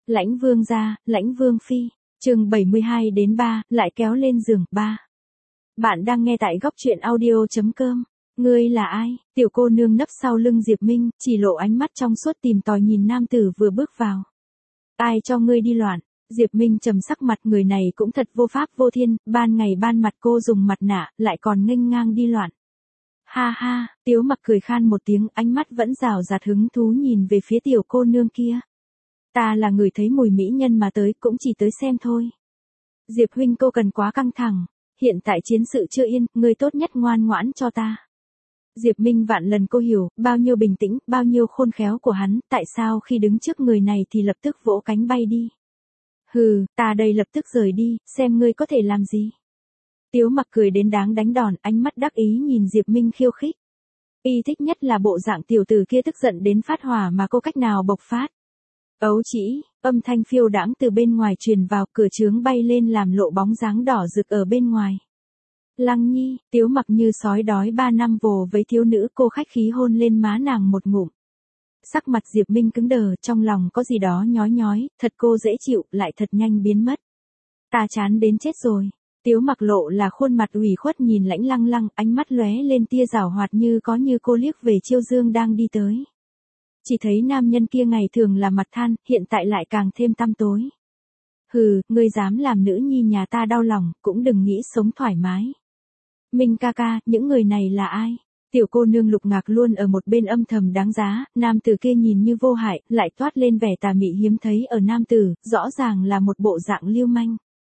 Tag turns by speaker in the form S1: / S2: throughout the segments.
S1: Lãnh Vương gia, Lãnh Vương phi. Chương 72-3, lại kéo lên giường, 3. Bạn đang nghe tại góc truyện audio.com. Ngươi là ai? Tiểu cô nương nấp sau lưng Diệp Minh, chỉ lộ ánh mắt trong suốt tìm tòi nhìn nam tử vừa bước vào. Ai cho ngươi đi loạn? Diệp Minh trầm sắc mặt, người này cũng thật vô pháp vô thiên, ban ngày ban mặt cô dùng mặt nạ, lại còn nghênh ngang đi loạn. Ha ha, Tiếu Mặc cười khan một tiếng, ánh mắt vẫn rào rạt hứng thú nhìn về phía tiểu cô nương kia. Ta là người thấy mùi mỹ nhân mà tới, cũng chỉ tới xem thôi. Diệp huynh, cô cần quá căng thẳng, hiện tại chiến sự chưa yên, ngươi tốt nhất ngoan ngoãn cho ta. Diệp Minh vạn lần cô hiểu, bao nhiêu bình tĩnh, bao nhiêu khôn khéo của hắn, tại sao khi đứng trước người này thì lập tức vỗ cánh bay đi. Hừ, ta đây lập tức rời đi, xem ngươi có thể làm gì. Tiếu Mặc cười đến đáng đánh đòn, ánh mắt đắc ý nhìn Diệp Minh khiêu khích. Y thích nhất là bộ dạng tiểu tử kia tức giận đến phát hỏa mà cô cách nào bộc phát. Ấu chỉ, âm thanh phiêu đãng từ bên ngoài truyền vào, cửa trướng bay lên làm lộ bóng dáng đỏ rực ở bên ngoài. Lăng Nhi, Tiếu Mặc như sói đói 3 năm vồ với thiếu nữ, cô khách khí hôn lên má nàng một ngụm. Sắc mặt Diệp Minh cứng đờ, trong lòng có gì đó nhói nhói, thật cô dễ chịu, lại thật nhanh biến mất. Ta chán đến chết rồi. Tiếu Mặc lộ là khuôn mặt ủy khuất nhìn Lãnh Lăng Lăng, ánh mắt lóe lên tia giảo hoạt như cô liếc về Chiêu Dương đang đi tới. Chỉ thấy nam nhân kia ngày thường là mặt than, hiện tại lại càng thêm tăm tối. Hừ, ngươi dám làm nữ nhi nhà ta đau lòng, cũng đừng nghĩ sống thoải mái. Minh ca ca, những người này là ai? Tiểu cô nương Lục Ngạc luôn ở một bên âm thầm đáng giá, nam tử kia nhìn như vô hại, lại toát lên vẻ tà mị hiếm thấy ở nam tử, rõ ràng là một bộ dạng lưu manh.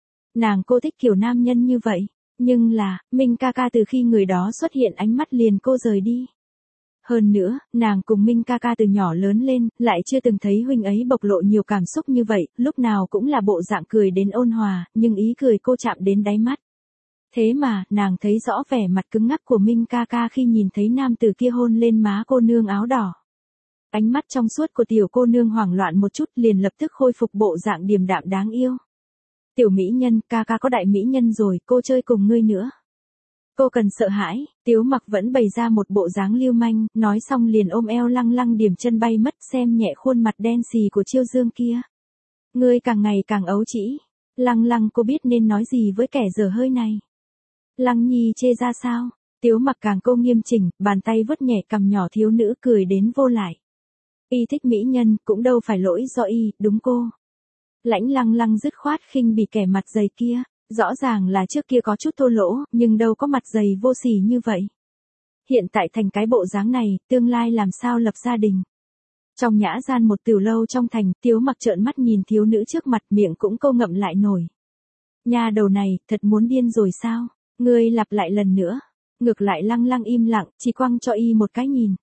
S1: Cô thích kiểu nam nhân như vậy, nhưng là, Minh ca ca từ khi người đó xuất hiện ánh mắt liền cô rời đi. Hơn nữa, nàng cùng Minh ca ca từ nhỏ lớn lên, lại chưa từng thấy huynh ấy bộc lộ nhiều cảm xúc như vậy, lúc nào cũng là bộ dạng cười đến ôn hòa, nhưng ý cười cô chạm đến đáy mắt. Thế mà, nàng thấy rõ vẻ mặt cứng ngắc của Minh ca ca khi nhìn thấy nam tử kia hôn lên má cô nương áo đỏ. Ánh mắt trong suốt của tiểu cô nương hoảng loạn một chút, liền lập tức khôi phục bộ dạng điềm đạm đáng yêu. Tiểu mỹ nhân, ca ca có đại mỹ nhân rồi, cô chơi cùng ngươi nữa. Cô cần sợ hãi. Tiếu Mặc vẫn bày ra một bộ dáng lưu manh, nói xong liền ôm eo Lăng Lăng điểm chân bay mất, xem nhẹ khuôn mặt đen xì của Chiêu Dương kia. Ngươi càng ngày càng ấu trĩ. Lăng Lăng, cô biết nên nói gì với kẻ dở hơi này. Lăng Nhi chê ra sao? Tiếu Mặc càng cô nghiêm chỉnh, bàn tay vuốt nhẹ cằm nhỏ thiếu nữ cười đến vô lại. Y thích mỹ nhân, cũng đâu phải lỗi do y, đúng cô. Lãnh Lăng Lăng dứt khoát khinh bỉ kẻ mặt dày kia. Rõ ràng là trước kia có chút thô lỗ, nhưng đâu có mặt dày vô sỉ như vậy. Hiện tại thành cái bộ dáng này, tương lai làm sao lập gia đình. Trong nhã gian một tiểu lâu trong thành, Tiếu Mặc trợn mắt nhìn thiếu nữ trước mặt, miệng cũng câu ngậm lại nổi. Nha đầu này, thật muốn điên rồi sao? Ngươi lặp lại lần nữa. Ngược lại Lăng Lăng im lặng, chỉ quăng cho y một cái nhìn.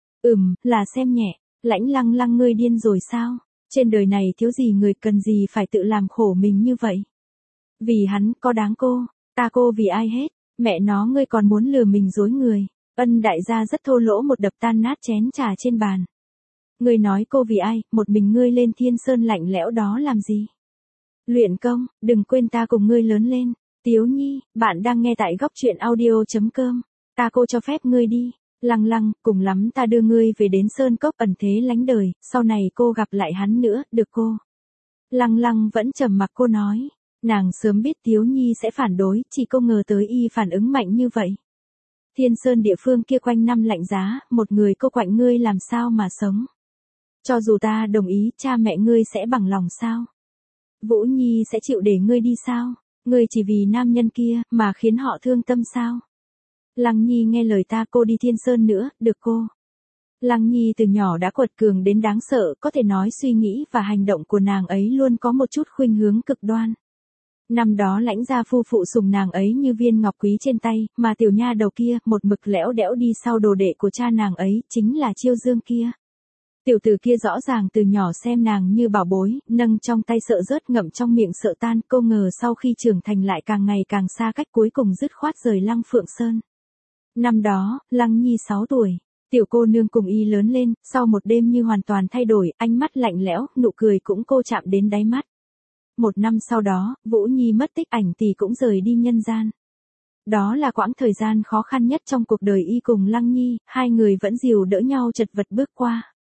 S1: Là xem nhẹ. Lãnh Lăng Lăng, ngươi điên rồi sao? Trên đời này thiếu gì người, cần gì phải tự làm khổ mình như vậy? Vì hắn, có đáng cô vì ai hết, mẹ nó, ngươi còn muốn lừa mình dối người. Ân đại gia rất thô lỗ một đập tan nát chén trà trên bàn. Ngươi nói cô vì ai, một mình ngươi lên Thiên Sơn lạnh lẽo đó làm gì? Luyện công, đừng quên ta cùng ngươi lớn lên. Tiếu Nhi, bạn đang nghe tại góc truyện audio.com. Cô cho phép ngươi đi. Lăng Lăng, cùng lắm ta đưa ngươi về đến Sơn Cốc ẩn thế lánh đời, sau này cô gặp lại hắn nữa, được cô? Lăng Lăng vẫn trầm mặc, cô nói. Nàng sớm biết Tiếu Nhi sẽ phản đối, chỉ không ngờ tới y phản ứng mạnh như vậy. Thiên Sơn địa phương kia quanh năm lạnh giá, một người cô quạnh ngươi làm sao mà sống. Cho dù ta đồng ý, cha mẹ ngươi sẽ bằng lòng sao? Vũ Nhi sẽ chịu để ngươi đi sao? Ngươi chỉ vì nam nhân kia, mà khiến họ thương tâm sao? Lăng Nhi nghe lời ta, cô đi Thiên Sơn nữa, được cô? Lăng Nhi từ nhỏ đã quật cường đến đáng sợ, có thể nói suy nghĩ và hành động của nàng ấy luôn có một chút khuynh hướng cực đoan. Năm đó Lãnh gia phu phụ sùng nàng ấy như viên ngọc quý trên tay, mà tiểu nha đầu kia, một mực lẽo đẽo đi sau đồ đệ của cha nàng ấy, chính là Chiêu Dương kia. Tiểu tử kia rõ ràng từ nhỏ xem nàng như bảo bối, nâng trong tay sợ rớt, ngậm trong miệng sợ tan, cô ngờ sau khi trưởng thành lại càng ngày càng xa cách, cuối cùng dứt khoát rời Lăng Phượng Sơn. Năm đó, Lăng Nhi 6 tuổi, tiểu cô nương cùng y lớn lên, sau một đêm như hoàn toàn thay đổi, ánh mắt lạnh lẽo, nụ cười cũng cô chạm đến đáy mắt. 1 năm sau đó, Vũ Nhi mất tích, ảnh tỷ cũng rời đi nhân gian. Đó là quãng thời gian khó khăn nhất trong cuộc đời y cùng Lăng Nhi, hai người vẫn dìu đỡ nhau chật vật bước qua.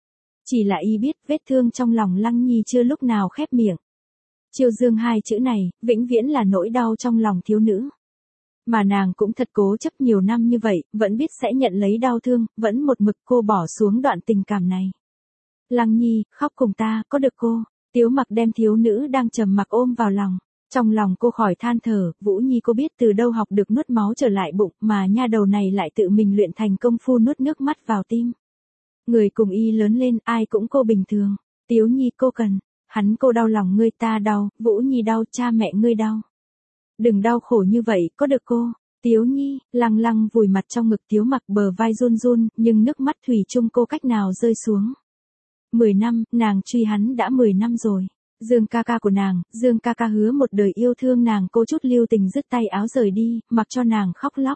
S1: Chỉ là y biết vết thương trong lòng Lăng Nhi chưa lúc nào khép miệng. Chiêu dương hai chữ này, vĩnh viễn là nỗi đau trong lòng thiếu nữ. Mà nàng cũng thật cố chấp nhiều năm như vậy, vẫn biết sẽ nhận lấy đau thương, vẫn một mực cô bỏ xuống đoạn tình cảm này. Lăng Nhi, khóc cùng ta, có được cô? Tiếu Mặc đem thiếu nữ đang trầm mặc ôm vào lòng. Trong lòng cô khỏi than thở, Vũ Nhi cô biết từ đâu học được nuốt máu trở lại bụng, mà nha đầu này lại tự mình luyện thành công phu nuốt nước mắt vào tim. Người cùng y lớn lên, ai cũng cô bình thường. Tiếu Nhi cô cần, hắn cô đau lòng ngươi, ta đau, Vũ Nhi đau, cha mẹ ngươi đau. Đừng đau khổ như vậy, có được cô? Tiếu Nhi, Lăng Lăng vùi mặt trong ngực Tiếu Mặc, bờ vai run run, nhưng nước mắt thủy chung cô cách nào rơi xuống. 10 năm, nàng truy hắn đã 10 năm rồi. Dương ca ca của nàng, Dương ca ca hứa một đời yêu thương nàng, cô chút lưu tình dứt tay áo rời đi, mặc cho nàng khóc lóc.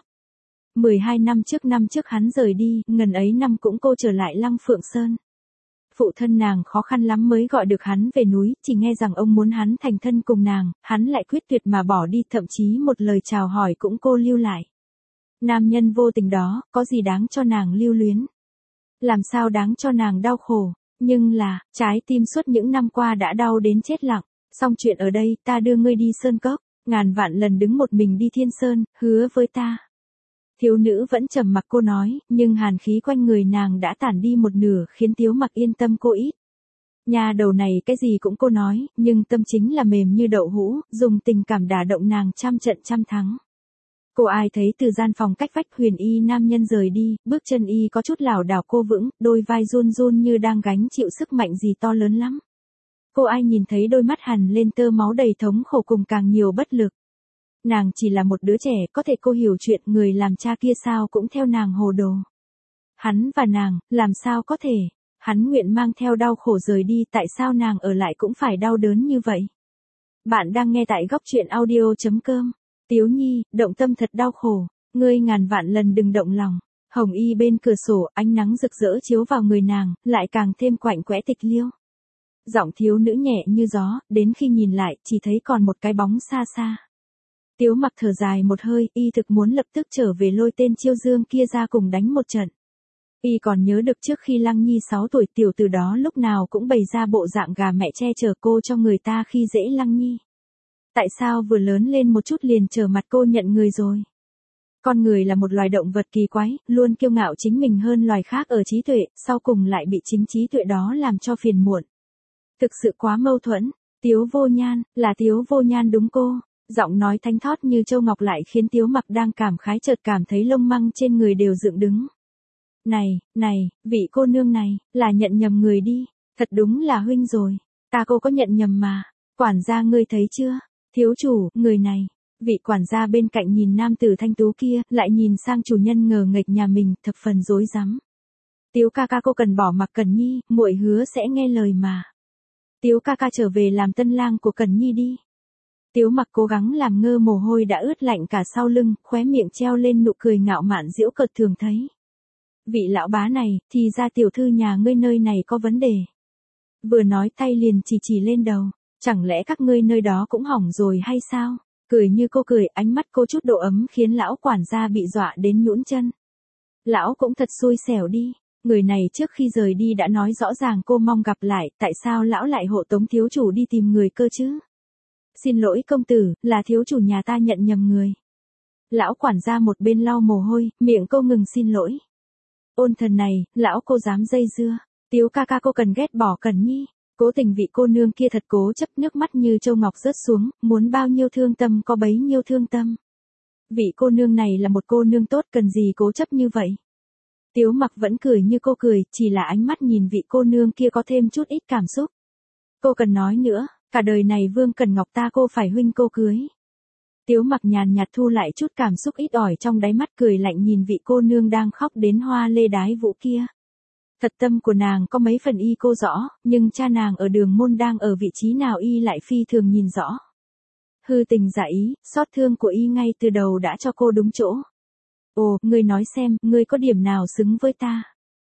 S1: 12 năm trước hắn rời đi, ngần ấy năm cũng cô trở lại Lăng Phượng Sơn. Phụ thân nàng khó khăn lắm mới gọi được hắn về núi, chỉ nghe rằng ông muốn hắn thành thân cùng nàng, hắn lại quyết tuyệt mà bỏ đi, thậm chí một lời chào hỏi cũng cô lưu lại. Nam nhân vô tình đó, có gì đáng cho nàng lưu luyến? Làm sao đáng cho nàng đau khổ? Nhưng là, trái tim suốt những năm qua đã đau đến chết lặng. Xong chuyện ở đây, ta đưa ngươi đi sơn cốc, ngàn vạn lần đứng một mình đi thiên sơn, hứa với ta. Thiếu nữ vẫn trầm mặc cô nói, nhưng hàn khí quanh người nàng đã tản đi một nửa, khiến Tiếu Mặc yên tâm cô ít. Nhà đầu này cái gì cũng cô nói, nhưng tâm chính là mềm như đậu hũ, dùng tình cảm đả động nàng trăm trận trăm thắng. Cô ai thấy từ gian phòng cách vách huyền y nam nhân rời đi, bước chân y có chút lảo đảo, cô vững, đôi vai run run như đang gánh chịu sức mạnh gì to lớn lắm. Cô ai nhìn thấy đôi mắt hằn lên tơ máu đầy thống khổ cùng càng nhiều bất lực. Nàng chỉ là một đứa trẻ, có thể cô hiểu chuyện, người làm cha kia sao cũng theo nàng hồ đồ. Hắn và nàng, làm sao có thể, hắn nguyện mang theo đau khổ rời đi, tại sao nàng ở lại cũng phải đau đớn như vậy. Bạn đang nghe tại góc truyện audio.com. Tiếu Nhi, động tâm thật đau khổ, ngươi ngàn vạn lần đừng động lòng. Hồng y bên cửa sổ, ánh nắng rực rỡ chiếu vào người nàng, lại càng thêm quạnh quẽ tịch liêu. Giọng thiếu nữ nhẹ như gió, đến khi nhìn lại, chỉ thấy còn một cái bóng xa xa. Tiếu Mặc thở dài một hơi, y thực muốn lập tức trở về lôi tên Chiêu Dương kia ra cùng đánh một trận. Y còn nhớ được trước khi Lăng Nhi 6 tuổi, tiểu từ đó lúc nào cũng bày ra bộ dạng gà mẹ che chở cô cho người ta khi dễ Lăng Nhi. Tại sao vừa lớn lên một chút liền trở mặt cô nhận người rồi? Con người là một loài động vật kỳ quái, luôn kiêu ngạo chính mình hơn loài khác ở trí tuệ, sau cùng lại bị chính trí tuệ đó làm cho phiền muộn. Thực sự quá mâu thuẫn. Tiếu Vô Nhan, là Tiếu Vô Nhan đúng cô? Giọng nói thanh thót như châu ngọc lại khiến Tiếu Mặc đang cảm khái chợt cảm thấy lông măng trên người đều dựng đứng. Này, vị cô nương này, là nhận nhầm người đi, thật đúng là huynh rồi. Ta cô có nhận nhầm mà, quản gia ngươi thấy chưa? Thiếu chủ, người này. Vị quản gia bên cạnh nhìn nam tử thanh tú kia, lại nhìn sang chủ nhân ngờ nghệch nhà mình, thập phần rối rắm. Tiếu ca ca cô cần bỏ mặc Cẩn Nhi, muội hứa sẽ nghe lời mà. Tiếu ca ca trở về làm tân lang của Cẩn Nhi đi. Tiếu Mặc cố gắng làm ngơ, mồ hôi đã ướt lạnh cả sau lưng, khóe miệng treo lên nụ cười ngạo mạn giễu cợt thường thấy. Vị lão bá này, thì ra tiểu thư nhà ngươi nơi này có vấn đề. Vừa nói tay liền chỉ lên đầu, chẳng lẽ các ngươi nơi đó cũng hỏng rồi hay sao? Cười như cô cười, ánh mắt cô chút độ ấm khiến lão quản gia bị dọa đến nhũn chân. Lão cũng thật xui xẻo đi, người này trước khi rời đi đã nói rõ ràng cô mong gặp lại, tại sao lão lại hộ tống thiếu chủ đi tìm người cơ chứ? Xin lỗi công tử, là thiếu chủ nhà ta nhận nhầm người. Lão quản gia một bên lau mồ hôi, miệng cô ngừng xin lỗi. Ôn thần này, lão cô dám dây dưa. Tiếu ca ca cô cần ghét bỏ Cẩn Nhi. Cố tình vị cô nương kia thật cố chấp, nước mắt như châu ngọc rớt xuống, muốn bao nhiêu thương tâm có bấy nhiêu thương tâm. Vị cô nương này là một cô nương tốt, cần gì cố chấp như vậy. Tiếu Mặc vẫn cười như cô cười, chỉ là ánh mắt nhìn vị cô nương kia có thêm chút ít cảm xúc. Cô cần nói nữa, cả đời này Vương Cần Ngọc ta cô phải huynh cô cưới. Tiếu Mặc nhàn nhạt thu lại chút cảm xúc ít ỏi trong đáy mắt, cười lạnh nhìn vị cô nương đang khóc đến hoa lê đái vũ kia. Thật tâm của nàng có mấy phần y cô rõ, nhưng cha nàng ở Đường Môn đang ở vị trí nào y lại phi thường nhìn rõ. Hư tình giả ý, xót thương của y ngay từ đầu đã cho cô đúng chỗ. Ồ, ngươi nói xem, ngươi có điểm nào xứng với ta?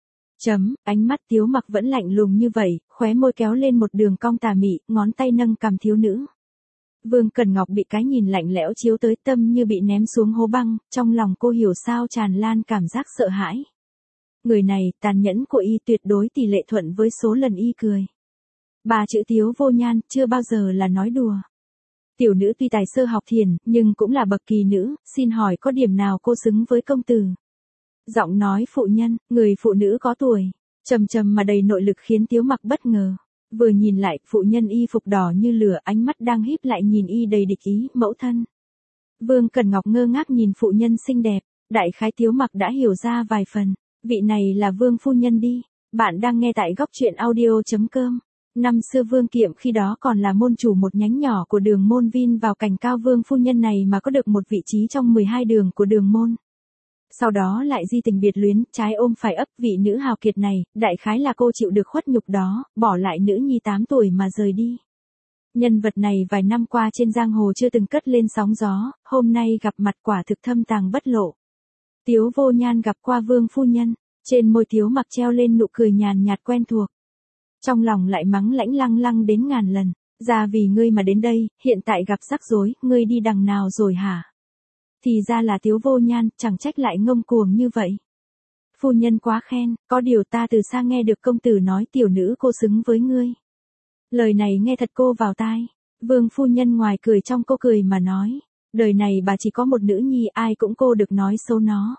S1: Ánh mắt Tiếu Mặc vẫn lạnh lùng như vậy, khóe môi kéo lên một đường cong tà mị, ngón tay nâng cằm thiếu nữ. Vương Cần Ngọc bị cái nhìn lạnh lẽo chiếu tới, tâm như bị ném xuống hố băng, trong lòng cô hiểu sao tràn lan cảm giác sợ hãi. Người này, tàn nhẫn của y tuyệt đối tỷ lệ thuận với số lần y cười. Ba chữ Tiếu Vô Nhan chưa bao giờ là nói đùa. Tiểu nữ tuy tài sơ học thiền, nhưng cũng là bậc kỳ nữ, xin hỏi có điểm nào cô xứng với công tử? Giọng nói phụ nhân, người phụ nữ có tuổi, trầm trầm mà đầy nội lực khiến Tiếu Mặc bất ngờ. Vừa nhìn lại, phụ nhân y phục đỏ như lửa, ánh mắt đang híp lại nhìn y đầy địch ý, mẫu thân. Vương Cẩn Ngọc ngơ ngác nhìn phụ nhân xinh đẹp, đại khái Tiếu Mặc đã hiểu ra vài phần. Vị này là Vương phu nhân đi. Bạn đang nghe tại góc truyện audio.com. Năm xưa Vương Kiệm khi đó còn là môn chủ một nhánh nhỏ của đường môn Vin vào cảnh cao Vương phu nhân này mà có được một vị trí trong 12 đường của đường môn. Sau đó lại di tình biệt luyến, trái ôm phải ấp vị nữ hào kiệt này, đại khái là cô chịu được khuất nhục đó, bỏ lại nữ nhi 8 tuổi mà rời đi. Nhân vật này vài năm qua trên giang hồ chưa từng cất lên sóng gió, hôm nay gặp mặt quả thực thâm tàng bất lộ. Tiếu Vô Nhan gặp qua Vương phu nhân, trên môi Tiếu Mặc treo lên nụ cười nhàn nhạt quen thuộc. Trong lòng lại mắng lãnh lăng lăng đến ngàn lần, ra vì ngươi mà đến đây, hiện tại gặp rắc rối, ngươi đi đằng nào rồi hả? Thì ra là Tiếu Vô Nhan, chẳng trách lại ngông cuồng như vậy. Phu nhân quá khen, có điều ta từ xa nghe được công tử nói tiểu nữ cô xứng với ngươi. Lời này nghe thật cô vào tai. Vương phu nhân ngoài cười trong cô cười mà nói, đời này bà chỉ có một nữ nhi, ai cũng cô được nói xấu nó.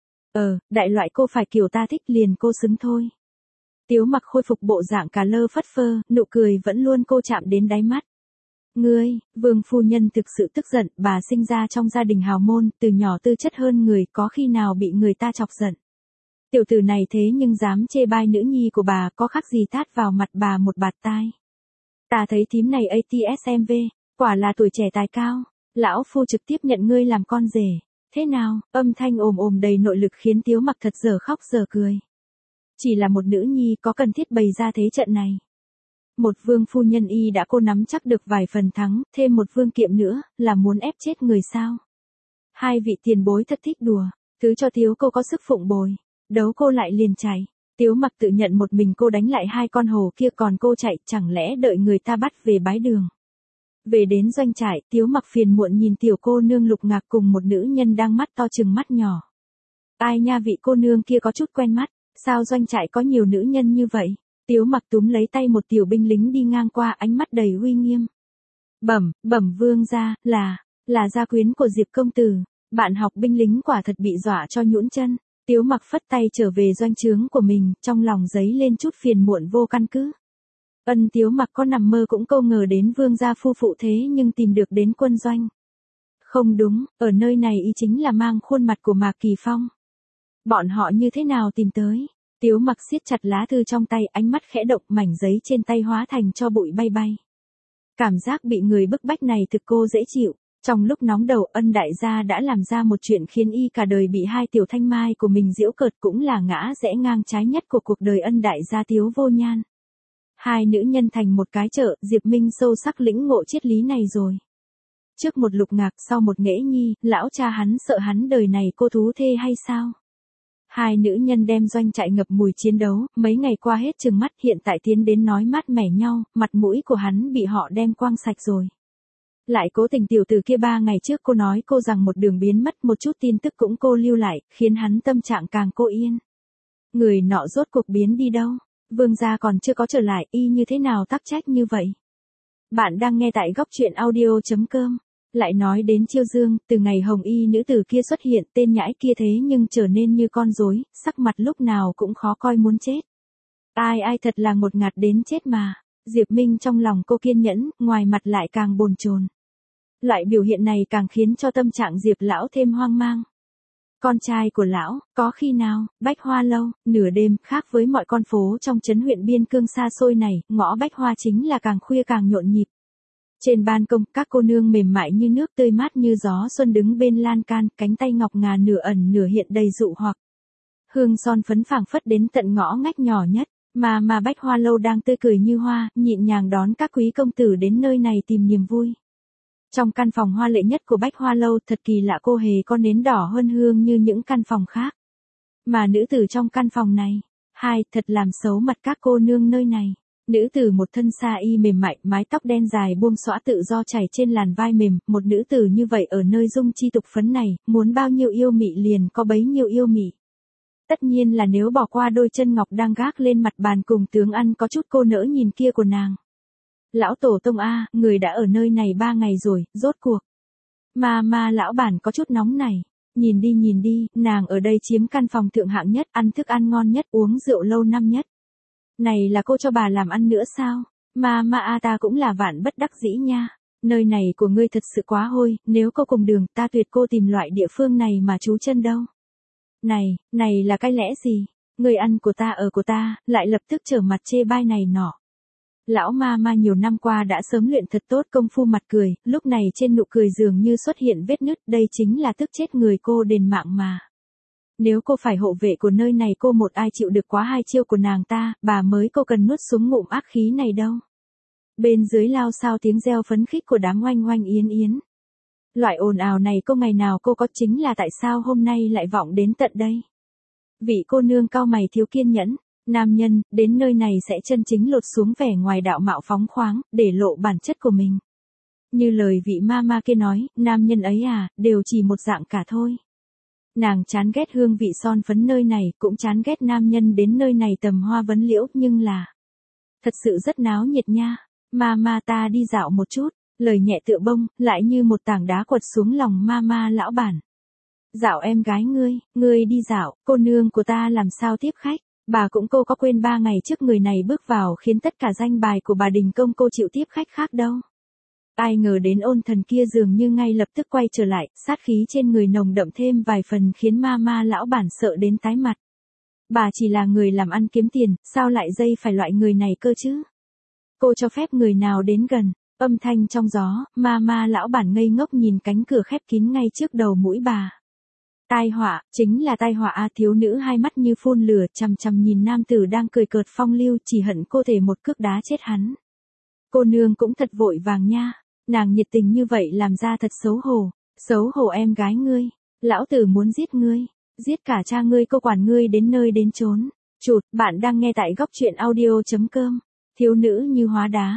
S1: Đại loại cô phải kiểu ta thích liền cô xứng thôi. Tiếu Mặc khôi phục bộ dạng cà lơ phất phơ, nụ cười vẫn luôn cô chạm đến đáy mắt. Ngươi, Vương phu nhân thực sự tức giận, bà sinh ra trong gia đình hào môn, từ nhỏ tư chất hơn người, có khi nào bị người ta chọc giận. Tiểu tử này thế nhưng dám chê bai nữ nhi của bà, có khác gì tát vào mặt bà một bạt tai. Ta thấy thím này ATSMV, quả là tuổi trẻ tài cao, lão phu trực tiếp nhận ngươi làm con rể. Thế nào? Âm thanh ồm ồm đầy nội lực khiến Tiếu Mặc thật dở khóc dở cười. Chỉ là một nữ nhi có cần thiết bày ra thế trận này. Một Vương phu nhân y đã cô nắm chắc được vài phần thắng, thêm một Vương Kiệm nữa, là muốn ép chết người sao? Hai vị tiền bối thật thích đùa, thứ cho Tiếu cô có sức phụng bồi, đấu cô lại liền chạy. Tiếu Mặc tự nhận một mình cô đánh lại hai con hồ kia còn cô chạy, chẳng lẽ đợi người ta bắt về bái đường. Về đến doanh trại, Tiếu Mặc phiền muộn nhìn tiểu cô nương Lục Ngạc cùng một nữ nhân đang mắt to chừng mắt nhỏ. Ai nha, vị cô nương kia có chút quen mắt, sao doanh trại có nhiều nữ nhân như vậy? Tiếu Mặc túm lấy tay một tiểu binh lính đi ngang qua, ánh mắt đầy uy nghiêm. Bẩm vương gia, là gia quyến của Diệp công tử. Bạn học binh lính quả thật bị dọa cho nhũn chân. Tiếu Mặc phất tay trở về doanh trướng của mình, trong lòng dấy lên chút phiền muộn vô căn cứ. Tiếu Mặc có nằm mơ cũng câu ngờ đến vương gia phu phụ thế nhưng tìm được đến quân doanh. Không đúng, ở nơi này y chính là mang khuôn mặt của Mạc Kỳ Phong. Bọn họ như thế nào tìm tới? Tiếu Mặc siết chặt lá thư trong tay, ánh mắt khẽ động, mảnh giấy trên tay hóa thành cho bụi bay bay. Cảm giác bị người bức bách này thực cô dễ chịu. Trong lúc nóng đầu, Ân đại gia đã làm ra một chuyện khiến y cả đời bị hai tiểu thanh mai của mình giễu cợt, cũng là ngã rẽ ngang trái nhất của cuộc đời Ân đại gia Tiếu Vô Nhan. Hai nữ nhân thành một cái chợ, Diệp Minh sâu sắc lĩnh ngộ triết lý này rồi. Trước một Lục Ngạc, sau một Nghễ Nhi, lão cha hắn sợ hắn đời này cô thú thê hay sao? Hai nữ nhân đem doanh trại ngập mùi chiến đấu, mấy ngày qua hết chừng mắt, hiện tại tiến đến nói mát mẻ nhau, mặt mũi của hắn bị họ đem quang sạch rồi. Lại cố tình tiểu tử kia 3 ngày trước cô nói cô rằng một đường biến mất, một chút tin tức cũng cô lưu lại, khiến hắn tâm trạng càng cô yên. Người nọ rốt cuộc biến đi đâu? Vương gia còn chưa có trở lại, y như thế nào tắc trách như vậy? Bạn đang nghe tại góc truyện audio.com. Lại nói đến Chiêu Dương, từ ngày hồng y nữ tử kia xuất hiện, tên nhãi kia thế nhưng trở nên như con rối, sắc mặt lúc nào cũng khó coi muốn chết. Ai thật là ngột ngạt đến chết mà. Diệp Minh trong lòng cô kiên nhẫn, ngoài mặt lại càng bồn chồn. Loại biểu hiện này càng khiến cho tâm trạng Diệp lão thêm hoang mang. Con trai của lão, có khi nào, Bách Hoa lâu, nửa đêm, khác với mọi con phố trong trấn huyện biên cương xa xôi này, ngõ Bách Hoa chính là càng khuya càng nhộn nhịp. Trên ban công, các cô nương mềm mại như nước, tươi mát như gió xuân đứng bên lan can, cánh tay ngọc ngà nửa ẩn nửa hiện đầy dụ hoặc. Hương son phấn phảng phất đến tận ngõ ngách nhỏ nhất, mà Bách Hoa lâu đang tươi cười như hoa, nhịn nhàng đón các quý công tử đến nơi này tìm niềm vui. Trong căn phòng hoa lệ nhất của Bách Hoa lâu, thật kỳ lạ, cô hề có nến đỏ hơn hương như những căn phòng khác. Mà nữ tử trong căn phòng này, thật làm xấu mặt các cô nương nơi này. Nữ tử một thân sa y mềm mại, mái tóc đen dài buông xõa tự do chảy trên làn vai mềm, một nữ tử như vậy ở nơi dung chi tục phấn này, muốn bao nhiêu yêu mị liền có bấy nhiêu yêu mị. Tất nhiên là nếu bỏ qua đôi chân ngọc đang gác lên mặt bàn cùng tướng ăn có chút cô nỡ nhìn kia của nàng. Lão tổ tông a, người đã ở nơi này 3 ngày rồi, rốt cuộc. Mà lão bản có chút nóng này. Nhìn đi, nàng ở đây chiếm căn phòng thượng hạng nhất, ăn thức ăn ngon nhất, uống rượu lâu năm nhất. Này là cô cho bà làm ăn nữa sao? Mà ta cũng là vạn bất đắc dĩ nha. Nơi này của ngươi thật sự quá hôi, nếu cô cùng đường, ta tuyệt cô tìm loại địa phương này mà trú chân đâu. Này là cái lẽ gì? Người ăn của ta ở của ta, lại lập tức trở mặt chê bai này nọ. Lão ma nhiều năm qua đã sớm luyện thật tốt công phu mặt cười, lúc này trên nụ cười dường như xuất hiện vết nứt, đây chính là tức chết người cô đền mạng mà. Nếu cô phải hộ vệ của nơi này cô một ai chịu được quá 2 chiêu của nàng ta, bà mới cô cần nuốt xuống ngụm ác khí này đâu. Bên dưới lao sao tiếng reo phấn khích của đám oanh oanh yến yến. Loại ồn ào này cô ngày nào cô có, chính là tại sao hôm nay lại vọng đến tận đây. Vị cô nương cau mày thiếu kiên nhẫn, nam nhân, đến nơi này sẽ chân chính lột xuống vẻ ngoài đạo mạo phóng khoáng, để lộ bản chất của mình. Như lời vị ma kia nói, nam nhân ấy à, đều chỉ một dạng cả thôi. Nàng chán ghét hương vị son phấn nơi này, cũng chán ghét nam nhân đến nơi này tầm hoa vấn liễu, nhưng là thật sự rất náo nhiệt nha. Ma ta đi dạo một chút, lời nhẹ tựa bông, lại như một tảng đá quật xuống lòng ma lão bản. Dạo em gái ngươi đi dạo, cô nương của ta làm sao tiếp khách, bà cũng cô có quên 3 ngày trước người này bước vào khiến tất cả danh bài của bà đình công cô chịu tiếp khách khác đâu. Ai ngờ đến ôn thần kia dường như ngay lập tức quay trở lại, sát khí trên người nồng đậm thêm vài phần khiến ma lão bản sợ đến tái mặt. Bà chỉ là người làm ăn kiếm tiền, sao lại dây phải loại người này cơ chứ? Cô cho phép người nào đến gần, âm thanh trong gió, ma lão bản ngây ngốc nhìn cánh cửa khép kín ngay trước đầu mũi bà. Tai họa, chính là tai họa a, thiếu nữ hai mắt như phun lửa chằm chằm nhìn nam tử đang cười cợt phong lưu, chỉ hận cô thể một cước đá chết hắn. Cô nương cũng thật vội vàng nha, nàng nhiệt tình như vậy làm ra thật xấu hổ em gái ngươi, lão tử muốn giết ngươi, giết cả cha ngươi, cô quản ngươi đến nơi đến chốn. Chụt, bạn đang nghe tại góc truyện audio.com. Thiếu nữ như hóa đá,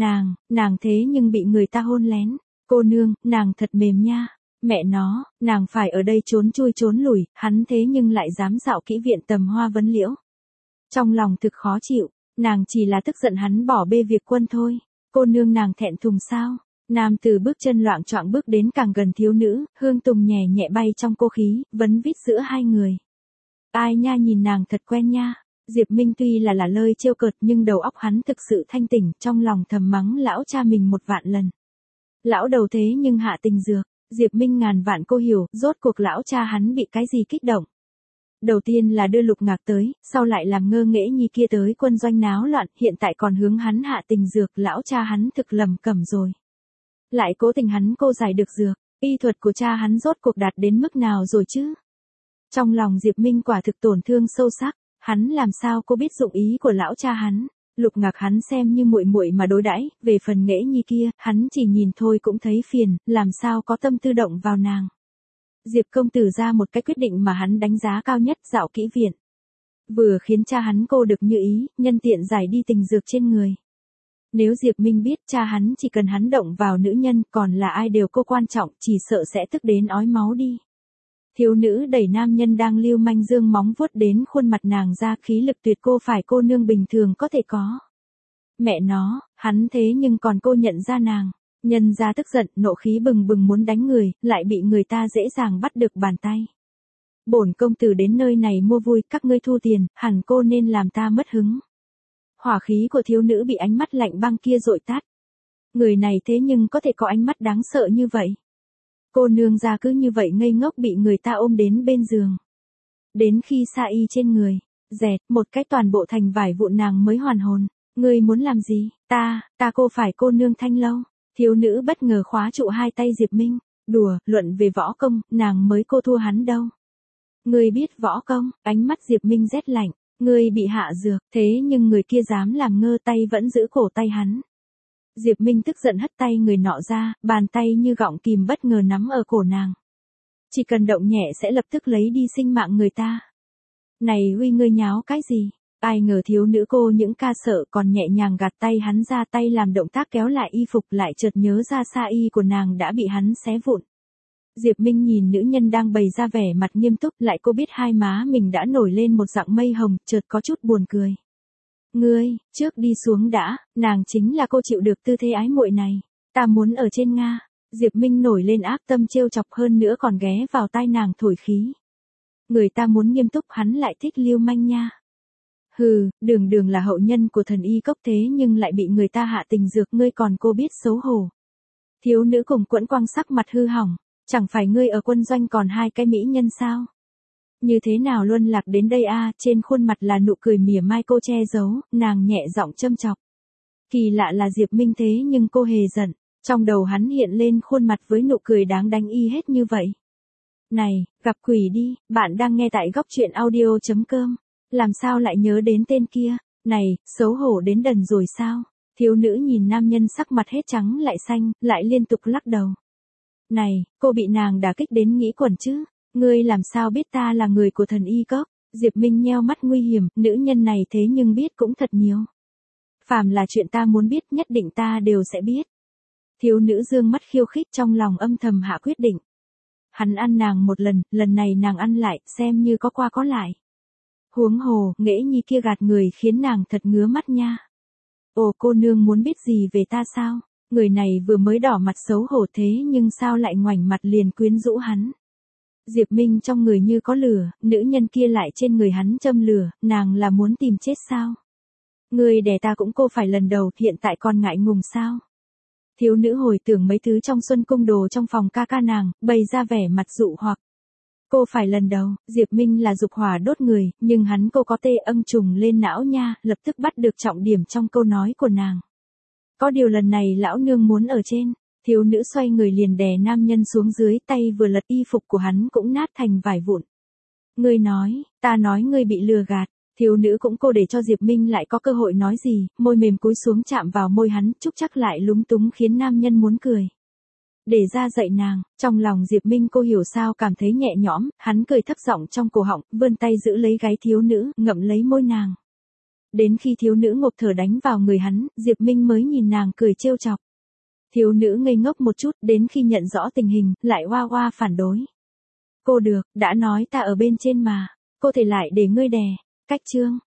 S1: nàng thế nhưng bị người ta hôn lén, cô nương, nàng thật mềm nha, mẹ nó, nàng phải ở đây trốn chui trốn lủi, hắn thế nhưng lại dám dạo kỹ viện tầm hoa vấn liễu. Trong lòng thực khó chịu, nàng chỉ là tức giận hắn bỏ bê việc quân thôi, cô nương nàng thẹn thùng sao? Nam tử bước chân loạng choạng bước đến càng gần thiếu nữ, hương tùng nhẹ nhẹ bay trong cô khí, vấn vít giữa hai người. Ai nha, nhìn nàng thật quen nha. Diệp Minh tuy là lời trêu cợt nhưng đầu óc hắn thực sự thanh tỉnh, trong lòng thầm mắng lão cha mình 1 vạn lần. Lão đầu thế nhưng hạ tình dược, Diệp Minh ngàn vạn cô hiểu, rốt cuộc lão cha hắn bị cái gì kích động. Đầu tiên là đưa Lục Ngạc tới, sau lại làm Ngơ Nghễ Nhi kia tới quân doanh náo loạn, hiện tại còn hướng hắn hạ tình dược, lão cha hắn thực lầm cẩm rồi. Lại cố tình hắn cô giải được dược, y thuật của cha hắn rốt cuộc đạt đến mức nào rồi chứ? Trong lòng Diệp Minh quả thực tổn thương sâu sắc. Hắn làm sao cô biết dụng ý của lão cha hắn, Lục Ngạc hắn xem như muội muội mà đối đãi, về phần Nghễ Nhi kia, hắn chỉ nhìn thôi cũng thấy phiền, làm sao có tâm tư động vào nàng. Diệp công tử ra một cái quyết định mà hắn đánh giá cao nhất, dạo kỹ viện. Vừa khiến cha hắn cô được như ý, nhân tiện giải đi tình dược trên người. Nếu Diệp Minh biết cha hắn chỉ cần hắn động vào nữ nhân, còn là ai đều cô quan trọng, chỉ sợ sẽ tức đến ói máu đi. Thiếu nữ đẩy nam nhân đang lưu manh dương móng vuốt đến khuôn mặt nàng ra, khí lực tuyệt cô phải cô nương bình thường có thể có. Mẹ nó, hắn thế nhưng còn cô nhận ra nàng, nhân ra tức giận, nộ khí bừng bừng muốn đánh người, lại bị người ta dễ dàng bắt được bàn tay. Bổn công tử đến nơi này mua vui, các ngươi thu tiền, hẳn cô nên làm ta mất hứng. Hỏa khí của thiếu nữ bị ánh mắt lạnh băng kia dội tát. Người này thế nhưng có thể có ánh mắt đáng sợ như vậy. Cô nương ra cứ như vậy ngây ngốc bị người ta ôm đến bên giường. Đến khi sa y trên người, dẹt, một cái toàn bộ thành vải vụn nàng mới hoàn hồn. Ngươi muốn làm gì? Ta cô phải cô nương Thanh Lâu. Thiếu nữ bất ngờ khóa trụ hai tay Diệp Minh. Đùa, luận về võ công, nàng mới cô thua hắn đâu. Ngươi biết võ công, ánh mắt Diệp Minh rét lạnh. Ngươi bị hạ dược, thế nhưng người kia dám làm ngơ, tay vẫn giữ cổ tay hắn. Diệp Minh tức giận hất tay người nọ ra, bàn tay như gọng kìm bất ngờ nắm ở cổ nàng. Chỉ cần động nhẹ sẽ lập tức lấy đi sinh mạng người ta. Này Huy, ngươi nháo cái gì? Ai ngờ thiếu nữ cô những ca sợ còn nhẹ nhàng gạt tay hắn ra, tay làm động tác kéo lại y phục, lại chợt nhớ ra sa y của nàng đã bị hắn xé vụn. Diệp Minh nhìn nữ nhân đang bày ra vẻ mặt nghiêm túc, lại cô biết hai má mình đã nổi lên một dạng mây hồng, chợt có chút buồn cười. Ngươi, trước đi xuống đã, nàng chính là cô chịu được tư thế ái muội này. Ta muốn ở trên Nga. Diệp Minh nổi lên ác tâm trêu chọc, hơn nữa còn ghé vào tai nàng thổi khí. Người ta muốn nghiêm túc, hắn lại thích lưu manh nha. Hừ, đường đường là hậu nhân của thần y cốc thế nhưng lại bị người ta hạ tình dược, ngươi còn cô biết xấu hổ. Thiếu nữ cùng Quẫn Quang sắc mặt hư hỏng, chẳng phải ngươi ở quân doanh còn hai cái mỹ nhân sao? Như thế nào luân lạc đến đây a? Trên khuôn mặt là nụ cười mỉa mai cô che giấu, nàng nhẹ giọng châm chọc. Kỳ lạ là Diệp Minh thế nhưng cô hề giận, trong đầu hắn hiện lên khuôn mặt với nụ cười đáng đánh y hết như vậy. Này, gặp quỷ đi, bạn đang nghe tại góc truyện audio.com. Làm sao lại nhớ đến tên kia? Này, xấu hổ đến đần rồi sao? Thiếu nữ nhìn nam nhân sắc mặt hết trắng lại xanh, lại liên tục lắc đầu. Này, cô bị nàng đả kích đến nghĩ quẩn chứ? Ngươi làm sao biết ta là người của thần y cốc? Diệp Minh nheo mắt nguy hiểm, nữ nhân này thế nhưng biết cũng thật nhiều. Phàm là chuyện ta muốn biết nhất định ta đều sẽ biết. Thiếu nữ dương mắt khiêu khích, trong lòng âm thầm hạ quyết định. Hắn ăn nàng một lần, lần này nàng ăn lại, xem như có qua có lại. Huống hồ, Nghệ Nhi kia gạt người khiến nàng thật ngứa mắt nha. Ồ, cô nương muốn biết gì về ta sao? Người này vừa mới đỏ mặt xấu hổ thế nhưng sao lại ngoảnh mặt liền quyến rũ hắn. Diệp Minh trong người như có lửa, nữ nhân kia lại trên người hắn châm lửa, nàng là muốn tìm chết sao? Người đẻ ta cũng cô phải lần đầu, hiện tại còn ngại ngùng sao? Thiếu nữ hồi tưởng mấy thứ trong xuân cung đồ trong phòng ca ca nàng, bày ra vẻ mặt dụ hoặc. Cô phải lần đầu, Diệp Minh là dục hỏa đốt người, nhưng hắn cô có tê âm trùng lên não nha, lập tức bắt được trọng điểm trong câu nói của nàng. Có điều lần này lão nương muốn ở trên, thiếu nữ xoay người liền đè nam nhân xuống dưới, tay vừa lật y phục của hắn cũng nát thành vải vụn. Ngươi nói, ta nói ngươi bị lừa gạt, thiếu nữ cũng cô để cho Diệp Minh lại có cơ hội nói gì, môi mềm cúi xuống chạm vào môi hắn, chúc chắc lại lúng túng khiến nam nhân muốn cười. Để ra dạy nàng, trong lòng Diệp Minh cô hiểu sao cảm thấy nhẹ nhõm, hắn cười thấp giọng trong cổ họng, vươn tay giữ lấy gáy thiếu nữ, ngậm lấy môi nàng. Đến khi thiếu nữ ngộp thở đánh vào người hắn, Diệp Minh mới nhìn nàng cười trêu chọc. Thiếu nữ ngây ngốc một chút, đến khi nhận rõ tình hình, lại oa oa phản đối. Cô được, đã nói ta ở bên trên mà, cô thể lại để ngươi đè. Cách chương